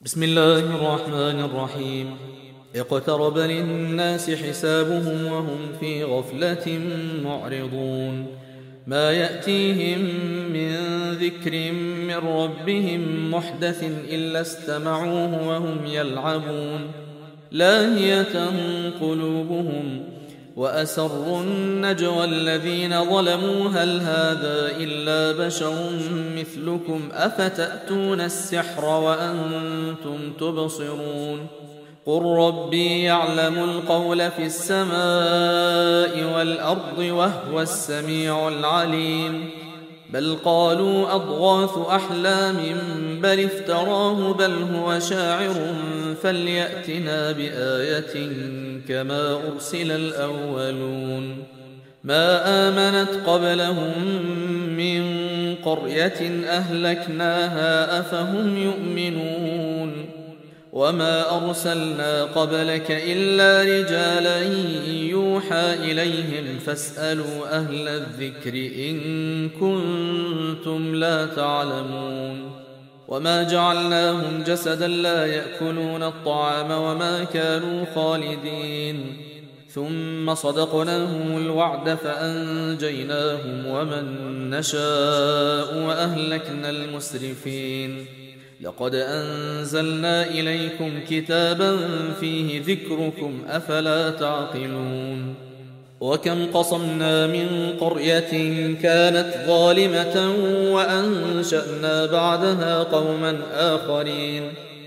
بسم الله الرحمن الرحيم. اقترب للناس حسابهم وهم في غفلة معرضون. ما يأتيهم من ذكر من ربهم محدث إلا استمعوه وهم يلعبون لاهية قلوبهم وأسروا النجوى الذين ظلموا هل هذا إلا بشر مثلكم أفتأتون السحر وأنتم تبصرون قل ربي يعلم القول في السماء والأرض وهو السميع العليم بل قالوا أضغاث أحلام بل افتراه بل هو شاعر فليأتنا بآية كما أرسل الأولون ما آمنت قبلهم من قرية أهلكناها أفهم يؤمنون وما أرسلنا قبلك إلا رجالا يوحى إليهم فاسألوا أهل الذكر إن كنتم لا تعلمون وما جعلناهم جسدا لا يأكلون الطعام وما كانوا خالدين ثم صدقناهم الوعد فأنجيناهم ومن نشاء وأهلكنا المسرفين لقد أنزلنا إليكم كتابا فيه ذكركم أفلا تعقلون وكم قصمنا من قرية كانت ظالمة وأنشأنا بعدها قوما آخرين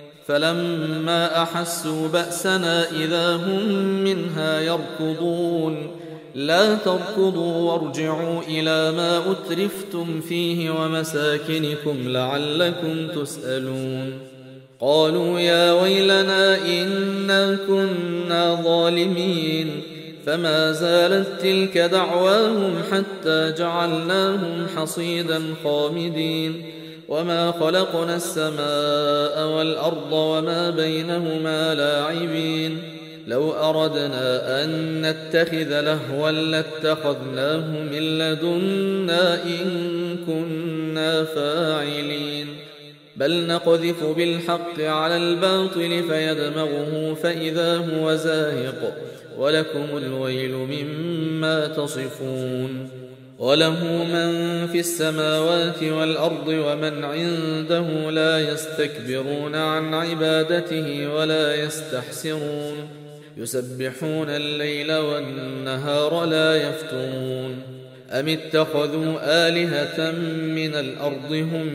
فلما أحسوا بأسنا إذا هم منها يركضون لا تركضوا وارجعوا إلى ما أترفتم فيه ومساكنكم لعلكم تسألون قالوا يا ويلنا إنا كنا ظالمين فما زالت تلك دعواهم حتى جعلناهم حصيدا خامدين وما خلقنا السماء والأرض وما بينهما لاعبين لو أردنا أن نتخذ لهوا لاتخذناه من لدنا إن كنا فاعلين بل نقذف بالحق على الباطل فيدمغه فإذا هو زاهق ولكم الويل مما تصفون وله من في السماوات والأرض ومن عنده لا يستكبرون عن عبادته ولا يستحسرون يسبحون الليل والنهار لا يفترون أم اتخذوا آلهة من الأرض هم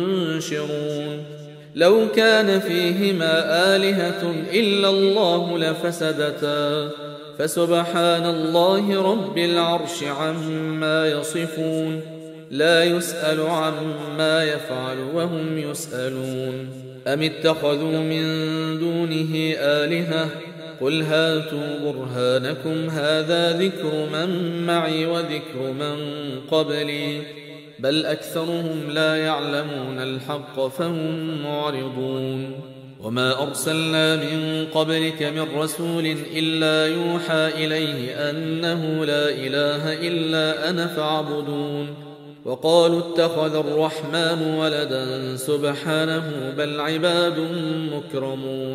ينشرون لو كان فيهما آلهة إلا الله لفسدتا فسبحان الله رب العرش عما يصفون لا يسأل عما يفعل وهم يسألون أم اتخذوا من دونه آلهة قل هاتوا برهانكم هذا ذكر من معي وذكر من قبلي بل أكثرهم لا يعلمون الحق فهم معرضون وما أرسلنا من قبلك من رسول إلا يوحى إليه أنه لا إله إلا أنا فاعبدون وقالوا اتخذ الرحمن ولدا سبحانه بل عباد مكرمون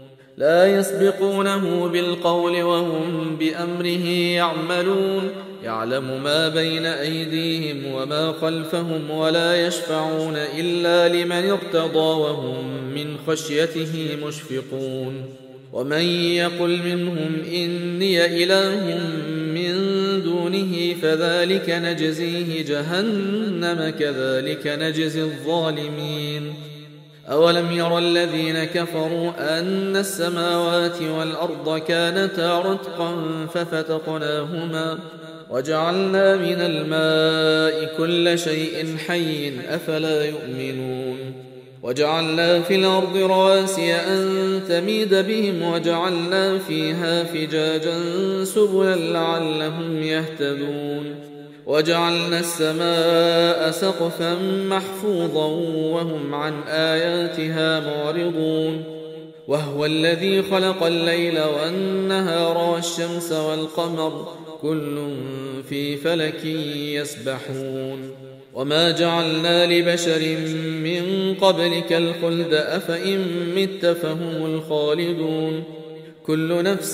لا يسبقونه بالقول وهم بأمره يعملون يعلم ما بين أيديهم وما خلفهم ولا يشفعون إلا لمن ارتضى وهم من خشيته مشفقون ومن يقل منهم إني إله من دونه فذلك نجزيه جهنم كذلك نجزي الظالمين أولم ير الذين كفروا أن السماوات والأرض كانتا رتقا ففتقناهما وجعلنا من الماء كل شيء حي أفلا يؤمنون وجعلنا في الأرض رواسي أن تميد بهم وجعلنا فيها فجاجا سبلا لعلهم يهتدون وجعلنا السماء سقفا محفوظا وهم عن آياتها معرضون وهو الذي خلق الليل والنهار والشمس والقمر كل في فلك يسبحون وما جعلنا لبشر من قبلك الخلد أفإن مت فهم الخالدون كل نفس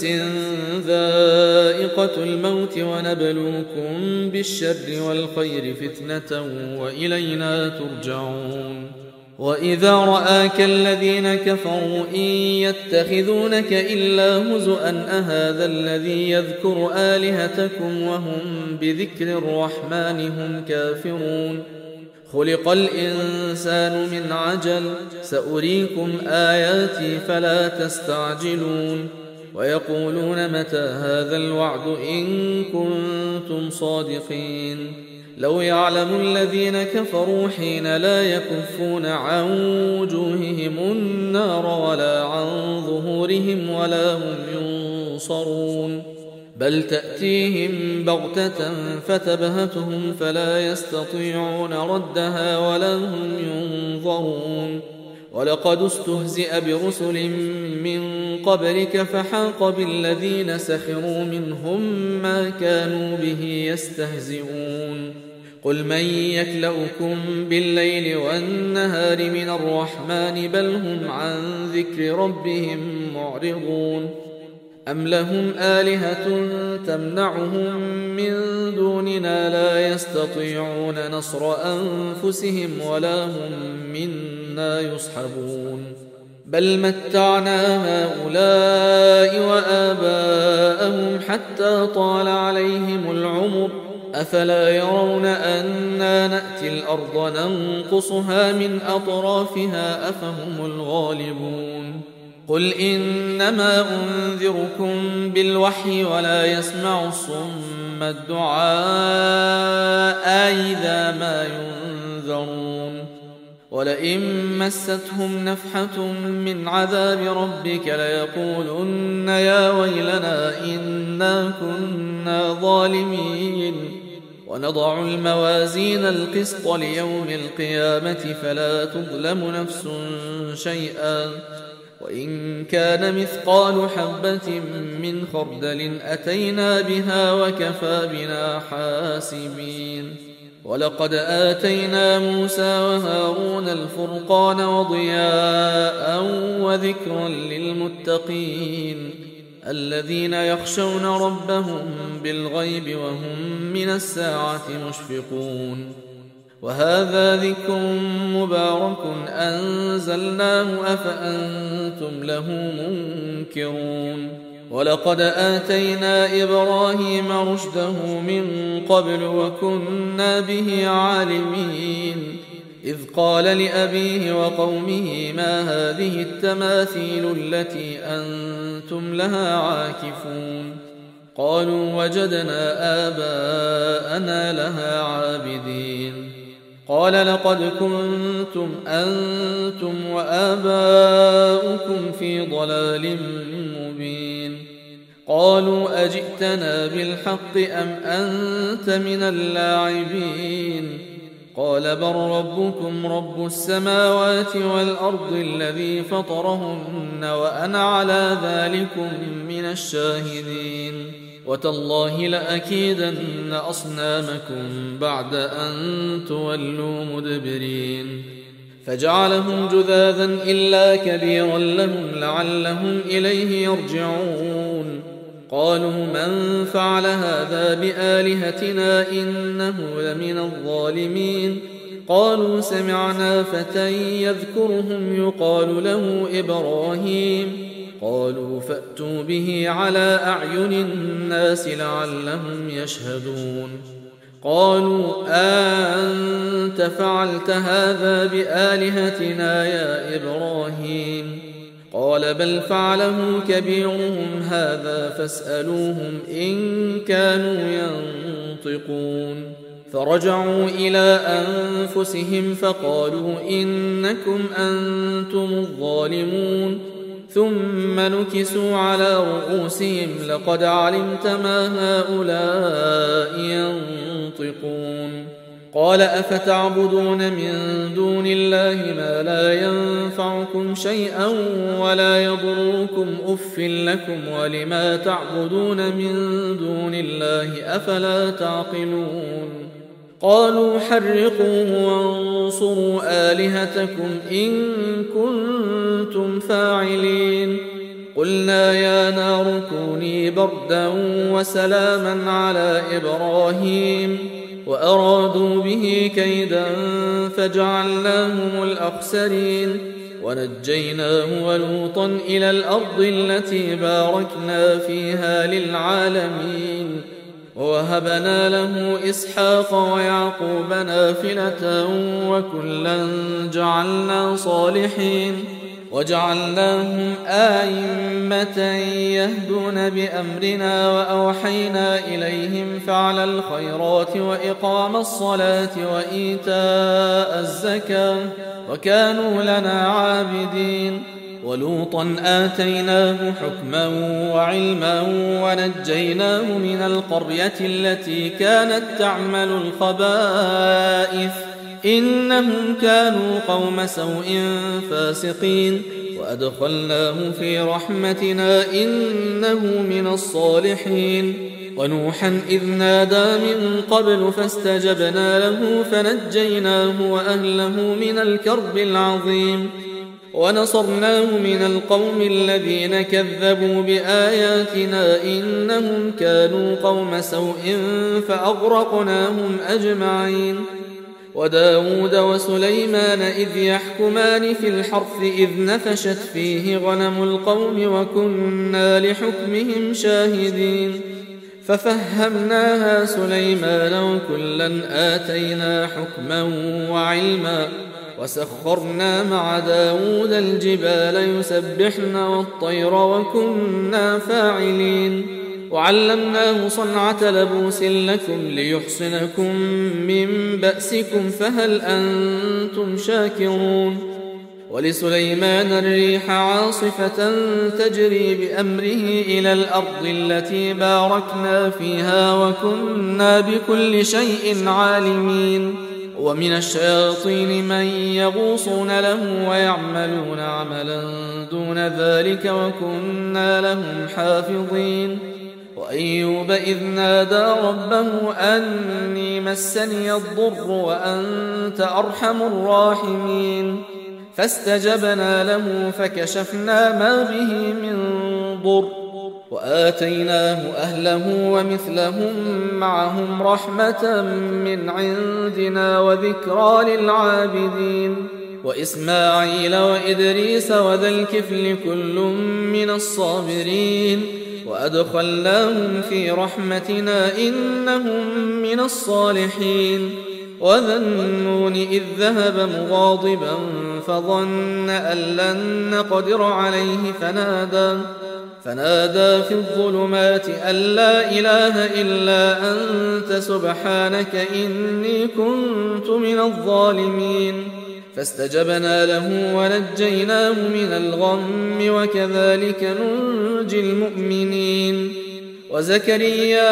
ذائقة الموت ونبلوكم بالشر والخير فتنة وإلينا ترجعون وإذا رآك الذين كفروا إن يتخذونك إلا هزؤا أهذا الذي يذكر آلهتكم وهم بذكر الرحمن هم كافرون خلق الإنسان من عجل سأريكم آياتي فلا تستعجلون ويقولون متى هذا الوعد إن كنتم صادقين لو يعلم الذين كفروا حين لا يكفون عن وجوههم النار ولا عن ظهورهم ولا هم ينصرون بل تأتيهم بغتة فتبهتهم فلا يستطيعون ردها ولا هم ينظرون ولقد استهزئ برسل من قبلك فحاق بالذين سخروا منهم ما كانوا به يستهزئون قل من يكلؤكم بالليل والنهار من الرحمن بل هم عن ذكر ربهم معرضون أم لهم آلهة تمنعهم من دوننا لا يستطيعون نصر أنفسهم ولا هم منا يصحبون بل متعنا هؤلاء وآباءهم حتى طال عليهم العمر أفلا يرون أنا نأتي الأرض ننقصها من أطرافها أفهم الغالبون قل إنما أنذركم بالوحي ولا يسمع الصم الدعاء إذا ما ينذرون ولئن مستهم نفحة من عذاب ربك ليقولن يا ويلنا إنا كنا ظالمين ونضع الموازين القسط ليوم القيامة فلا تظلم نفس شيئا وإن كان مثقال حبة من خردل أتينا بها وكفى بنا حاسبين ولقد آتينا موسى وهارون الفرقان وضياء وذكرا للمتقين الذين يخشون ربهم بالغيب وهم من الساعة مشفقون وهذا ذكر مبارك أنزلناه أفأنتم له منكرون ولقد آتينا إبراهيم رشده من قبل وكنا به عالمين إذ قال لأبيه وقومه ما هذه التماثيل التي أنتم لها عاكفون قالوا وجدنا آباءنا لها عابدين قال لقد كنتم أنتم وآباؤكم في ضلال مبين قالوا أجئتنا بالحق أم أنت من اللاعبين قال بل ربكم رب السماوات والأرض الذي فطرهن وأنا على ذلكم من الشاهدين وتالله لأكيدن أصنامكم بعد أن تولوا مدبرين فجعلهم جذاذا إلا كبيرا لهم لعلهم إليه يرجعون قالوا من فعل هذا بآلهتنا إنه لمن الظالمين قالوا سمعنا فتى يذكرهم يقال له إبراهيم قالوا فأتوا به على أعين الناس لعلهم يشهدون قالوا أنت فعلت هذا بآلهتنا يا إبراهيم قال بل فعله كبيرهم هذا فاسألوهم إن كانوا ينطقون فرجعوا إلى أنفسهم فقالوا إنكم أنتم الظالمون ثم نكسوا على رؤوسهم لقد علمت ما هؤلاء ينطقون قال أفتعبدون من دون الله ما لا ينفعكم شيئا ولا يضركم أف لكم ولما تعبدون من دون الله أفلا تعقلون قالوا حرقوه وانصروا آلهتكم إن كنتم فاعلين قلنا يا نار كوني بردا وسلاما على إبراهيم وأرادوا به كيدا فجعلناهم الأخسرين ونجيناه ولوطا إلى الأرض التي باركنا فيها للعالمين ووهبنا له إسحاق ويعقوب نافلة وكلا جعلنا صالحين وجعلناهم آئمة يهدون بأمرنا وأوحينا إليهم فعل الخيرات وإقام الصلاة وإيتاء الزكاة وكانوا لنا عابدين ولوطا آتيناه حكما وعلما ونجيناه من القرية التي كانت تعمل الخبائث إنهم كانوا قوم سوء فاسقين وأدخلناه في رحمتنا إنه من الصالحين ونوحا إذ نادى من قبل فاستجبنا له فنجيناه وأهله من الكرب العظيم ونصرناه من القوم الذين كذبوا بآياتنا إنهم كانوا قوم سوء فأغرقناهم أجمعين وداود وسليمان إذ يحكمان في الحرث إذ نفشت فيه غنم القوم وكنا لحكمهم شاهدين ففهمناها سليمان وكلا آتينا حكما وعلما وسخرنا مع داود الجبال يسبحن والطير وكنا فاعلين وعلمناه صنعة لبوس لكم ليحصنكم من بأسكم فهل أنتم شاكرون ولسليمان الريح عاصفة تجري بأمره إلى الأرض التي باركنا فيها وكنا بكل شيء عالمين ومن الشياطين من يغوصون له ويعملون عملا دون ذلك وكنا لهم حافظين وأيوب إذ نادى ربه أني مسني الضر وأنت أرحم الراحمين فاستجبنا له فكشفنا ما به من ضر وآتيناه أهله ومثلهم معهم رحمة من عندنا وذكرى للعابدين وإسماعيل وإدريس وذا الكفل كل من الصابرين وأدخلناهم في رحمتنا إنهم من الصالحين وذا النون إذ ذهب مغاضبا فظن أن لن نقدر عليه فنادى في الظلمات أن لا إله إلا أنت سبحانك إني كنت من الظالمين فاستجبنا له ونجيناه من الغم وكذلك ننجي المؤمنين وزكريا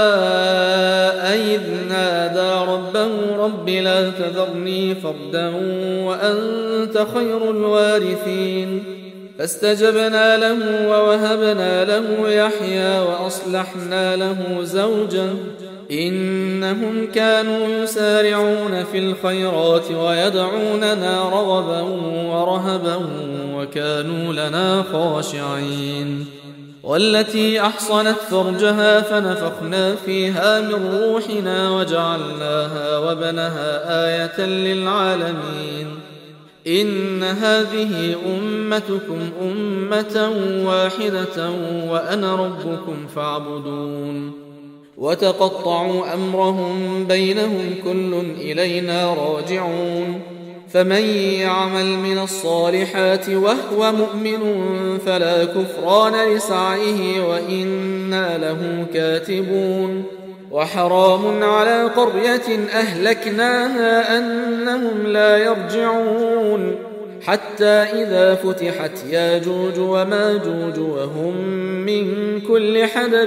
إذ نادى ربه رب لا تذرني فردا وأنت خير الوارثين فاستجبنا له ووهبنا له يحيى وأصلحنا له زوجا إنهم كانوا يسارعون في الخيرات ويدعوننا رغبا ورهبا وكانوا لنا خاشعين والتي أحصنت فرجها فنفخنا فيها من روحنا وجعلناها وبنها آية للعالمين إن هذه أمتكم أمة واحدة وأنا ربكم فاعبدون وتقطعوا أمرهم بينهم كل إلينا راجعون فمن يعمل من الصالحات وهو مؤمن فلا كفران لسعيه وإنا له كاتبون وحرام على قرية أهلكناها أنهم لا يرجعون حتى إذا فتحت ياجوج وماجوج وهم من كل حدب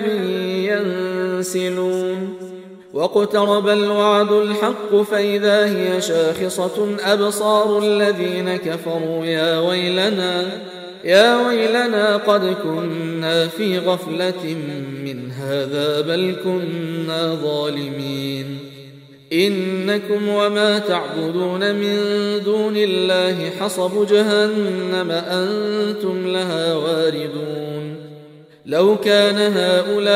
ينسلون واقترب الوعد الحق فإذا هي شاخصة أبصار الذين كفروا يا ويلنا قد كنا في غفلة من هذا بل كنا ظالمين إنكم وما تعبدون من دون الله حصب جهنم أنتم لها واردون لو كان هؤلاء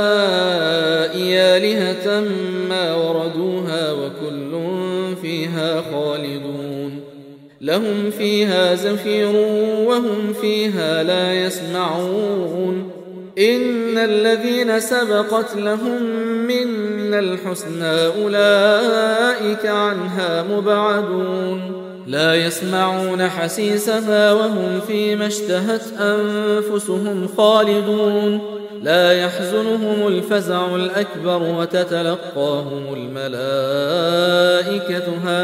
آلهة ما وردوها وكل فيها خالدون لهم فيها زفير وهم فيها لا يسمعون إن الذين سبقت لهم منا الحسنى أولئك عنها مبعدون لا يسمعون حسيسها وهم فيما اشتهت أنفسهم خالدون لا يحزنهم الفزع الأكبر وتتلقاهم الملائكة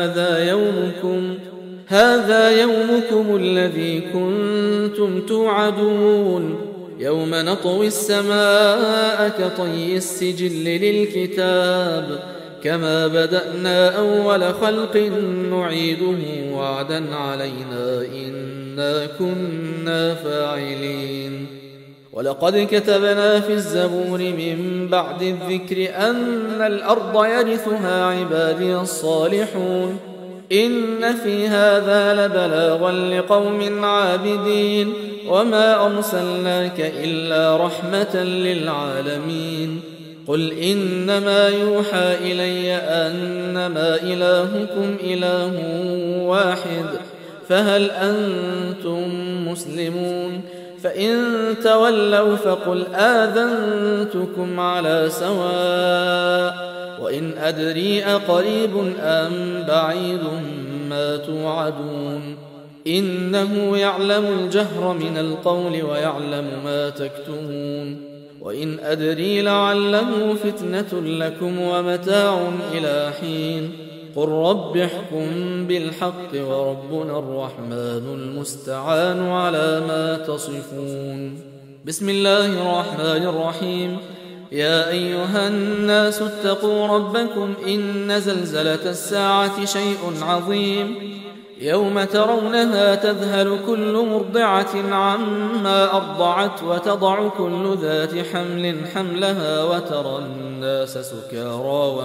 هذا يومكم الذي كنتم توعدون يوم نطوي السماء كطي السجل للكتاب كما بدأنا أول خلق نعيده وعدا علينا إنا كنا فاعلين ولقد كتبنا في الزبور من بعد الذكر أن الأرض يرثها عبادي الصالحون إن في هذا لبلاغا لقوم عابدين وما أرسلناك إلا رحمة للعالمين قل إنما يوحى إلي أنما إلهكم إله واحد فهل أنتم مسلمون فإن تولوا فقل آذنتكم على سواء وإن أدري أقريب أم بعيد ما توعدون إنه يعلم الجهر من القول ويعلم ما تكتمون وإن أدري لعله فتنة لكم ومتاع إلى حين قل رب احكم بالحق وربنا الرحمن المستعان على ما تصفون بسم الله الرحمن الرحيم يا أيها الناس اتقوا ربكم إن زلزلة الساعة شيء عظيم يوم ترونها تذهل كل مرضعة عما أرضعت وتضع كل ذات حمل حملها وترى الناس سكارى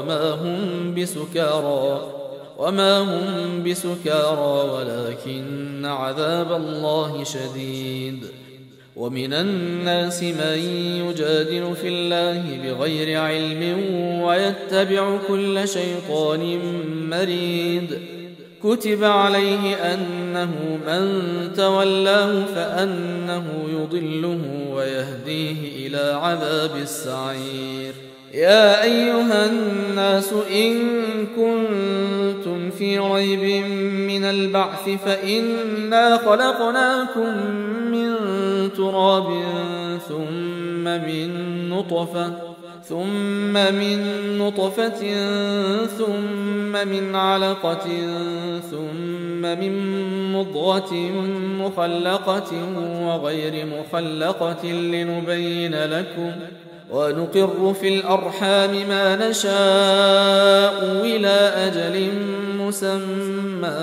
وما هم بسكارى ولكن عذاب الله شديد ومن الناس من يجادل في الله بغير علم ويتبع كل شيطان مريد كتب عليه أنه من تولاه فأنه يضله ويهديه إلى عذاب السعير يا أيها الناس إن كنتم في ريب من البعث فإنا خلقناكم من تراب ثم من نطفة ثم من علقة ثم من مضغة مخلقة وغير مخلقة لنبين لكم ونقر في الأرحام ما نشاء إلى أجل مسمى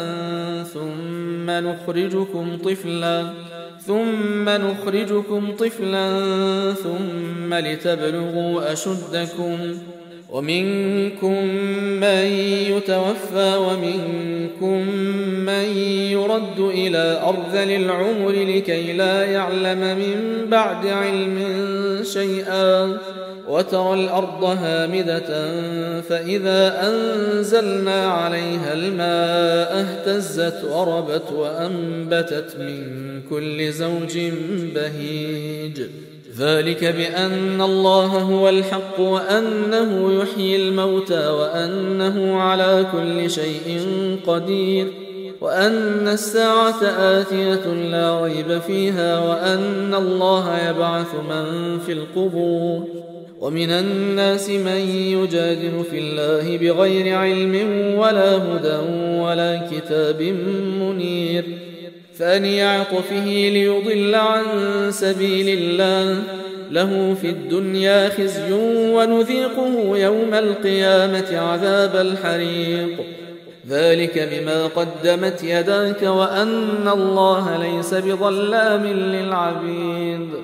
ثم نخرجكم طفلا ثم لتبلغوا أشدكم ومنكم من يتوفى ومنكم من يرد إلى أرذل العمر لكي لا يعلم من بعد علم شيئا وترى الأرض هامدة فإذا أنزلنا عليها الماء اهتزت وربت وأنبتت من كل زوج بهيج ذلك بأن الله هو الحق وأنه يحيي الموتى وأنه على كل شيء قدير وأن الساعة آتية لا ريب فيها وأن الله يبعث من في القبور ومن الناس من يجادل في الله بغير علم ولا هدى ولا كتاب منير ثاني عطفه ليضل عن سبيل الله له في الدنيا خزي ونذيقه يوم القيامة عذاب الحريق ذلك بما قدمت يداك وأن الله ليس بظلام للعبيد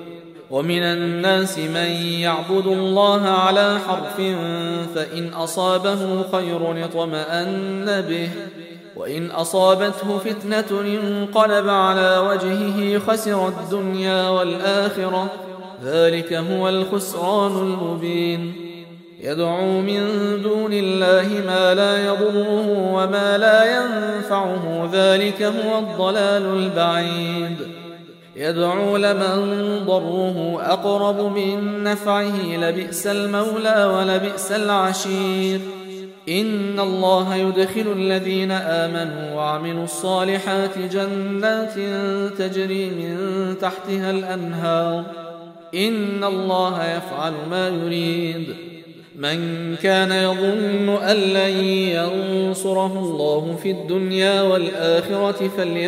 ومن الناس من يعبد الله على حرف فإن أصابه خير اطمأن به وإن أصابته فتنة انقلب على وجهه خسر الدنيا والآخرة ذلك هو الخسران المبين يدعو من دون الله ما لا يضره وما لا ينفعه ذلك هو الضلال البعيد يدعو لمن ضره أقرب من نفعه لبئس المولى ولبئس العشير إن الله يدخل الذين آمنوا وعملوا الصالحات جنات تجري من تحتها الأنهار إن الله يفعل ما يريد من كان يظن أن لن ينصره الله في الدنيا والآخرة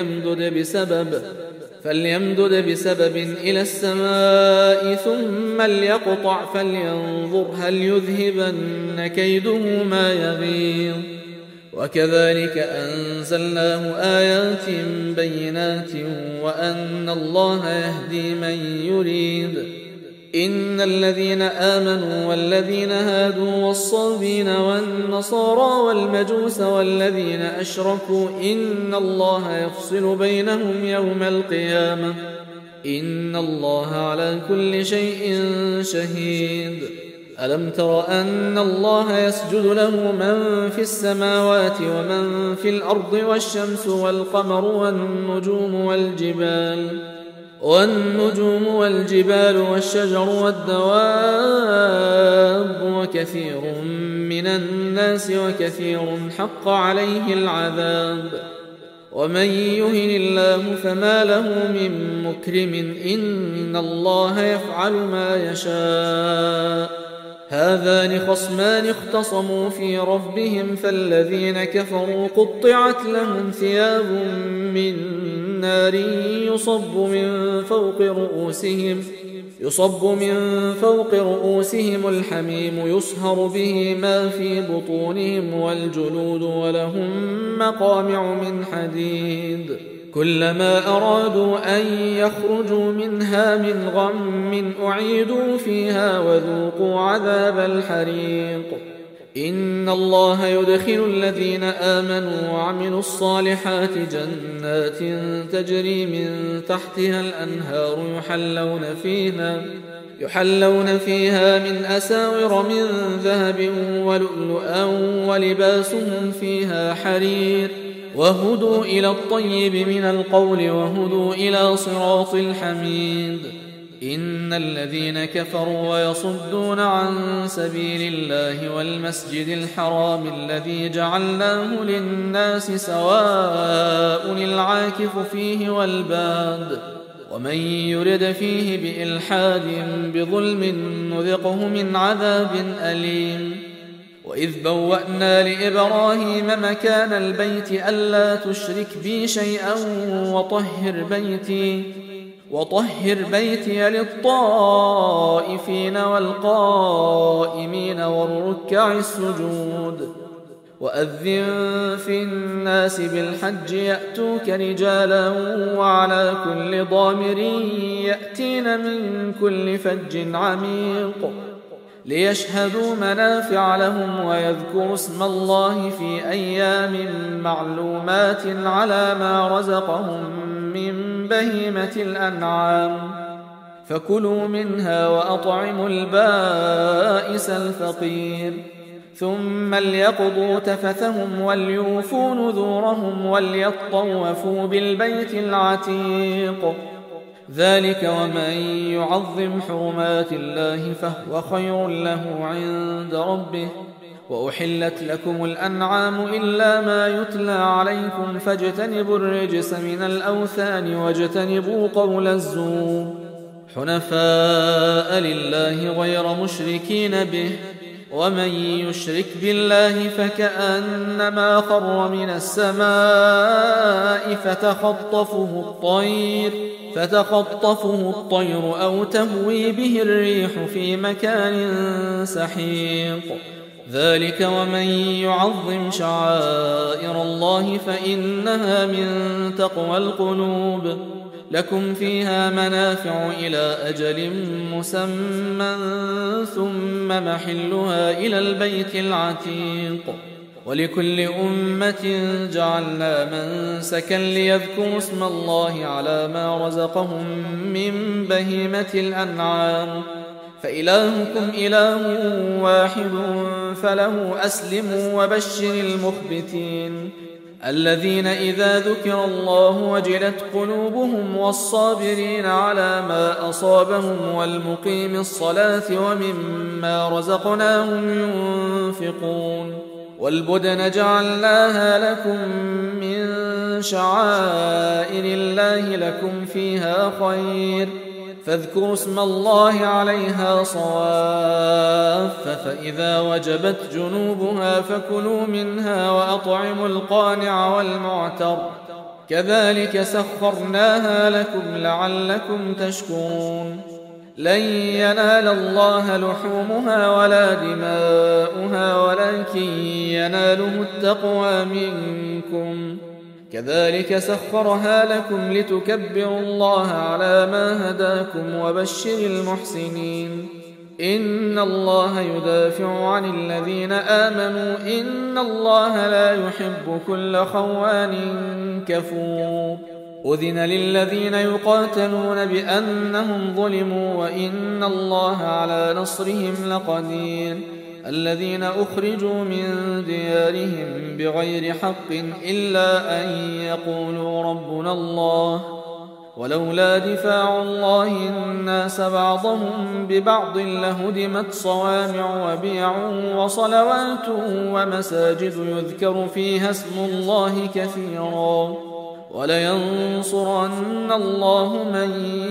فليمدد بسبب إلى السماء ثم ليقطع فلينظر هل يذهبن كيده ما يغيظ وكذلك أنزلناه آيات بينات وأن الله يهدي من يريد إن الذين آمنوا والذين هادوا والصابين والنصارى والمجوس والذين أشركوا إن الله يفصل بينهم يوم القيامة إن الله على كل شيء شهيد ألم تر أن الله يسجد له من في السماوات ومن في الأرض والشمس والقمر والنجوم والجبال والشجر والدواب وكثير من الناس وكثير حق عليه العذاب ومن يهن الله فما له من مكرم إن الله يفعل ما يشاء هذان خصمان اختصموا في ربهم فالذين كفروا قطعت لهم ثياب من نار يصب من فوق رؤوسهم الحميم يصهر به ما في بطونهم والجلود ولهم مقامع من حديد كلما أرادوا أن يخرجوا منها من غم أعيدوا فيها وذوقوا عذاب الحريق إن الله يدخل الذين آمنوا وعملوا الصالحات جنات تجري من تحتها الأنهار يحلون فيها من أساور من ذهب ولؤلؤا ولباسهم فيها حرير وهدوا إلى الطيب من القول وهدوا إلى صراط الحميد إن الذين كفروا ويصدون عن سبيل الله والمسجد الحرام الذي جعلناه للناس سواء العاكف فيه والباد ومن يرد فيه بإلحاد بظلم نذقه من عذاب أليم وإذ بوأنا لإبراهيم مكان البيت ألا تشرك بي شيئا وطهر بيتي للطائفين والقائمين والركع السجود وأذن في الناس بالحج يأتوك رجالا وعلى كل ضامر يأتين من كل فج عميق ليشهدوا منافع لهم ويذكروا اسم الله في أيام معلومات على ما رزقهم من بهيمة الأنعام فكلوا منها وأطعموا البائس الفقير ثم ليقضوا تفثهم وليوفوا نذورهم وليطوفوا بالبيت العتيق ذلك ومن يعظم حرمات الله فهو خير له عند ربه وأحلت لكم الأنعام إلا ما يتلى عليكم فاجتنبوا الرجس من الأوثان واجتنبوا قول الزور حنفاء لله غير مشركين به ومن يشرك بالله فكأنما خر من السماء فتخطفه الطير أو تهوي به الريح في مكان سحيق ذلك ومن يعظم شعائر الله فإنها من تقوى القلوب لكم فيها منافع إلى أجل مسمى ثم محلها إلى البيت العتيق ولكل أمة جعلنا منسكا ليذكروا اسم الله على ما رزقهم من بهيمة الأنعام فإلهكم إله واحد فله أسلموا وبشر المخبتين الذين إذا ذكر الله وجلت قلوبهم والصابرين على ما أصابهم والمقيم الصلاة ومما رزقناهم ينفقون والبدن جعلناها لكم من شعائر الله لكم فيها خير فاذكروا اسم الله عليها صواف فإذا وجبت جنوبها فكلوا منها وأطعموا القانع والمعتر كذلك سخرناها لكم لعلكم تشكرون لن ينال الله لحومها ولا دماؤها ولكن يناله التقوى منكم كذلك سخرها لكم لتكبروا الله على ما هداكم وبشر المحسنين إن الله يدافع عن الذين آمنوا إن الله لا يحب كل خوان كفور أذن للذين يقاتلون بأنهم ظلموا وإن الله على نصرهم لقدير الذين أخرجوا من ديارهم بغير حق إلا أن يقولوا ربنا الله ولولا دفاع الله الناس بعضهم ببعض لهدمت صوامع وبيع وصلوات ومساجد يذكر فيها اسم الله كثيرا ولينصرن الله من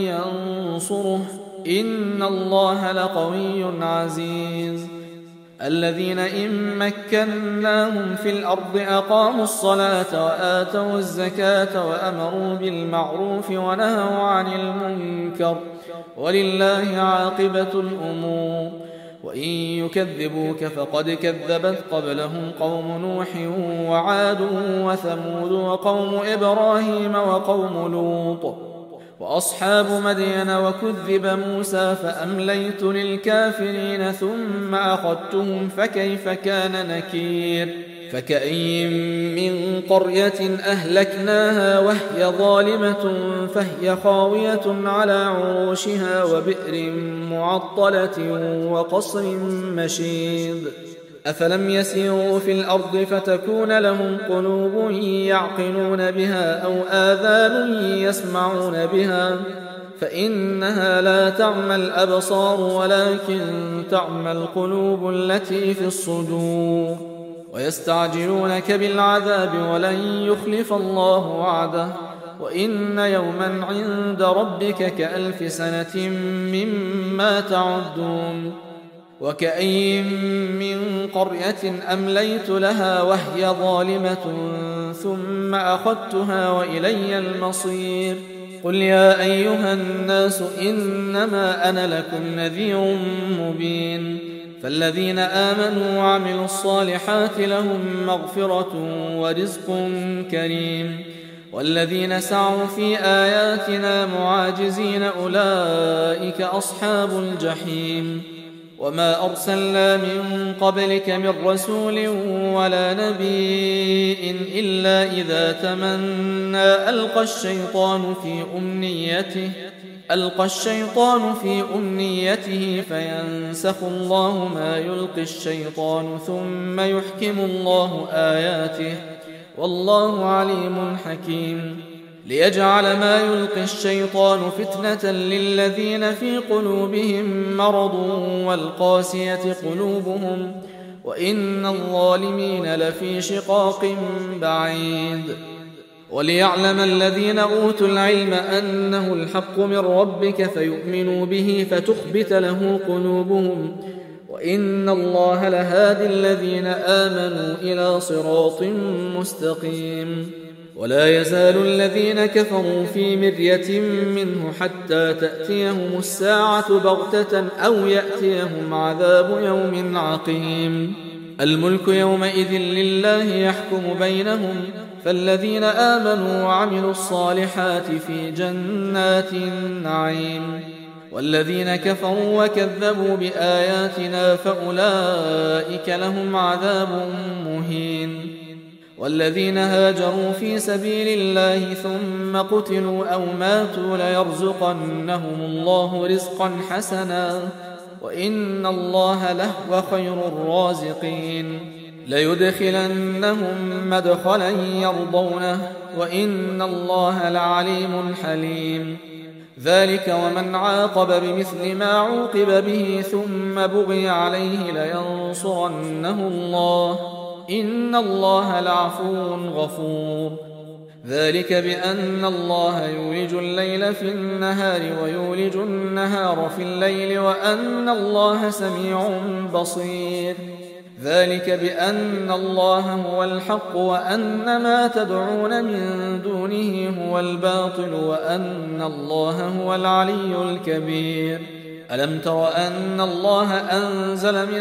ينصره إن الله لقوي عزيز الذين إن مكناهم في الأرض أقاموا الصلاة وآتوا الزكاة وأمروا بالمعروف ونهوا عن المنكر ولله عاقبة الأمور وإن يكذبوك فقد كذبت قبلهم قوم نوح وعاد وثمود وقوم إبراهيم وقوم لوط وأصحاب مدين وكذب موسى فأمليت للكافرين ثم أخذتهم فكيف كان نكير فكأي من قرية أهلكناها وهي ظالمة فهي خاوية على عروشها وبئر معطلة وقصر مشيد أفلم يسيروا في الأرض فتكون لهم قلوب يعقلون بها أو آذان يسمعون بها فإنها لا تعمى الأبصار ولكن تعمى القلوب التي في الصدور ويستعجلونك بالعذاب ولن يخلف الله وعده وإن يوما عند ربك كألف سنة مما تعدون وكأي من قرية أمليت لها وهي ظالمة ثم أخذتها وإلي المصير قل يا أيها الناس إنما أنا لكم نذير مبين فالذين آمنوا وعملوا الصالحات لهم مغفرة ورزق كريم والذين سعوا في آياتنا معاجزين أولئك أصحاب الجحيم وما أرسلنا من قبلك من رسول ولا نبي إلا إذا تمنى ألقى الشيطان في أمنيته فينسخ الله ما يلقي الشيطان ثم يحكم الله آياته والله عليم حكيم ليجعل ما يلقي الشيطان فتنة للذين في قلوبهم مرض والقاسية قلوبهم وإن الظالمين لفي شقاق بعيد وليعلم الذين أوتوا العلم أنه الحق من ربك فيؤمنوا به فتخبت له قلوبهم وإن الله لهادي الذين آمنوا إلى صراط مستقيم ولا يزال الذين كفروا في مرية منه حتى تأتيهم الساعة بغتة أو يأتيهم عذاب يوم عقيم الملك يومئذ لله يحكم بينهم فالذين آمنوا وعملوا الصالحات في جنات النعيم، والذين كفروا وكذبوا بآياتنا فأولئك لهم عذاب مهين. والذين هاجروا في سبيل الله ثم قتلوا أو ماتوا ليرزقنهم الله رزقا حسنا وإن الله لهو خير الرازقين. ليدخلنهم مدخلا يرضونه وإن الله لعليم حليم. ذلك ومن عاقب بمثل ما عوقب به ثم بغي عليه لينصرنه الله إن الله لعفو غفور. ذلك بأن الله يولج الليل في النهار ويولج النهار في الليل وأن الله سميع بصير. ذلك بأن الله هو الحق وأن ما تدعون من دونه هو الباطل وأن الله هو العلي الكبير. ألم تر أن الله أنزل من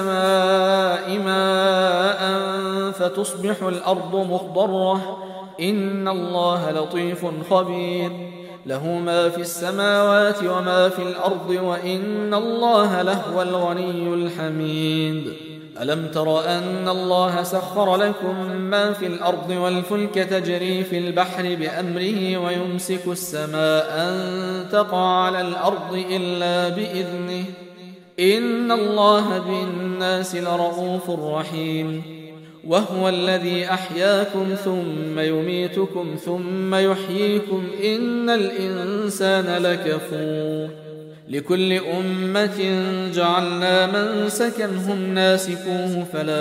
السماء ماء فتصبح الأرض مخضرة إن الله لطيف خبير. له ما في السماوات وما في الأرض وإن الله لهو الغني الحميد. ألم تر أن الله سخر لكم ما في الأرض والفلك تجري في البحر بأمره ويمسك السماء أن تقع على الأرض إلا بإذنه إن الله بالناس لرؤوف رحيم. وهو الذي أحياكم ثم يميتكم ثم يحييكم إن الإنسان لكفور. لكل أمة جعلنا منسكا هم ناسكوه فلا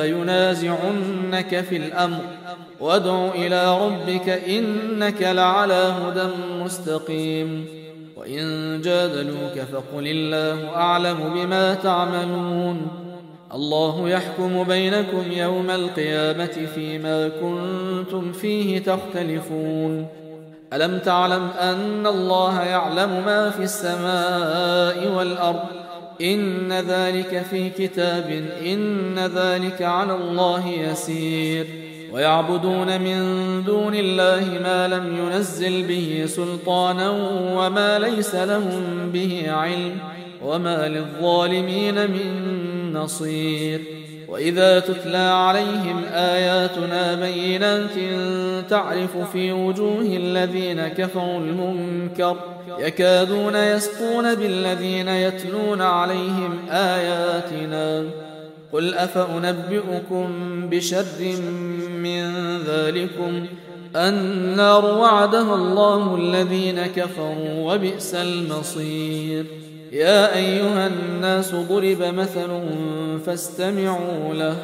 ينازعنك في الأمر وادع إلى ربك إنك لعلى هدى مستقيم. وإن جادلوك فقل الله أعلم بما تعملون. الله يحكم بينكم يوم القيامة فيما كنتم فيه تختلفون. ألم تعلم أن الله يعلم ما في السماء والأرض إن ذلك في كتاب إن ذلك على الله يسير. ويعبدون من دون الله ما لم ينزل به سلطانا وما ليس لهم به علم وما للظالمين من نصير. وإذا تتلى عليهم آياتنا بينات تعرف في وجوه الذين كفروا المنكر يكادون يسقون بالذين يتلون عليهم آياتنا. قل أفأنبئكم بشر من ذلكم النار وعدها الله الذين كفروا وبئس المصير. يا أيها الناس ضرب مثل فاستمعوا له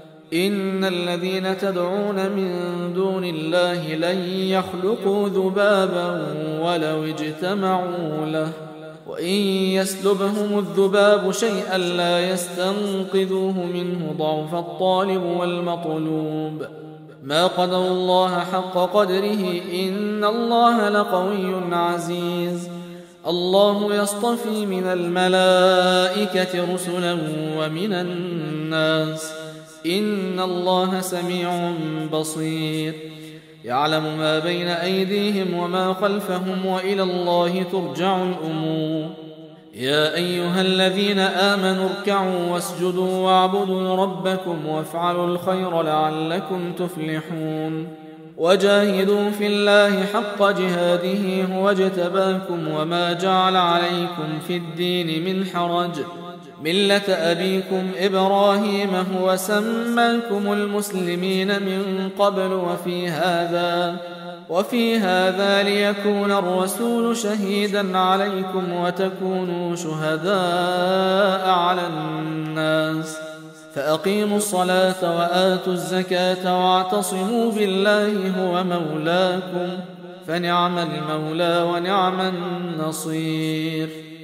إن الذين تدعون من دون الله لن يخلقوا ذبابا ولو اجتمعوا له وإن يسلبهم الذباب شيئا لا يستنقذوه منه ضعف الطالب والمطلوب. ما قدر الله حق قدره إن الله لقوي عزيز. الله يصطفي من الملائكة رسلا ومن الناس إن الله سميع بصير. يعلم ما بين أيديهم وما خلفهم وإلى الله ترجع الأمور. يا أيها الذين آمنوا اركعوا واسجدوا واعبدوا ربكم وافعلوا الخير لعلكم تفلحون. وجاهدوا في الله حق جهاده هو اجتباكم وما جعل عليكم في الدين من حرج ملة أبيكم إبراهيم هو سماكم المسلمين من قبل وفي هذا ليكون الرسول شهيدا عليكم وتكونوا شهداء على الناس. فأقيموا الصلاة وآتوا الزكاة واعتصموا بالله هو مولاكم فنعم المولى ونعم النصير.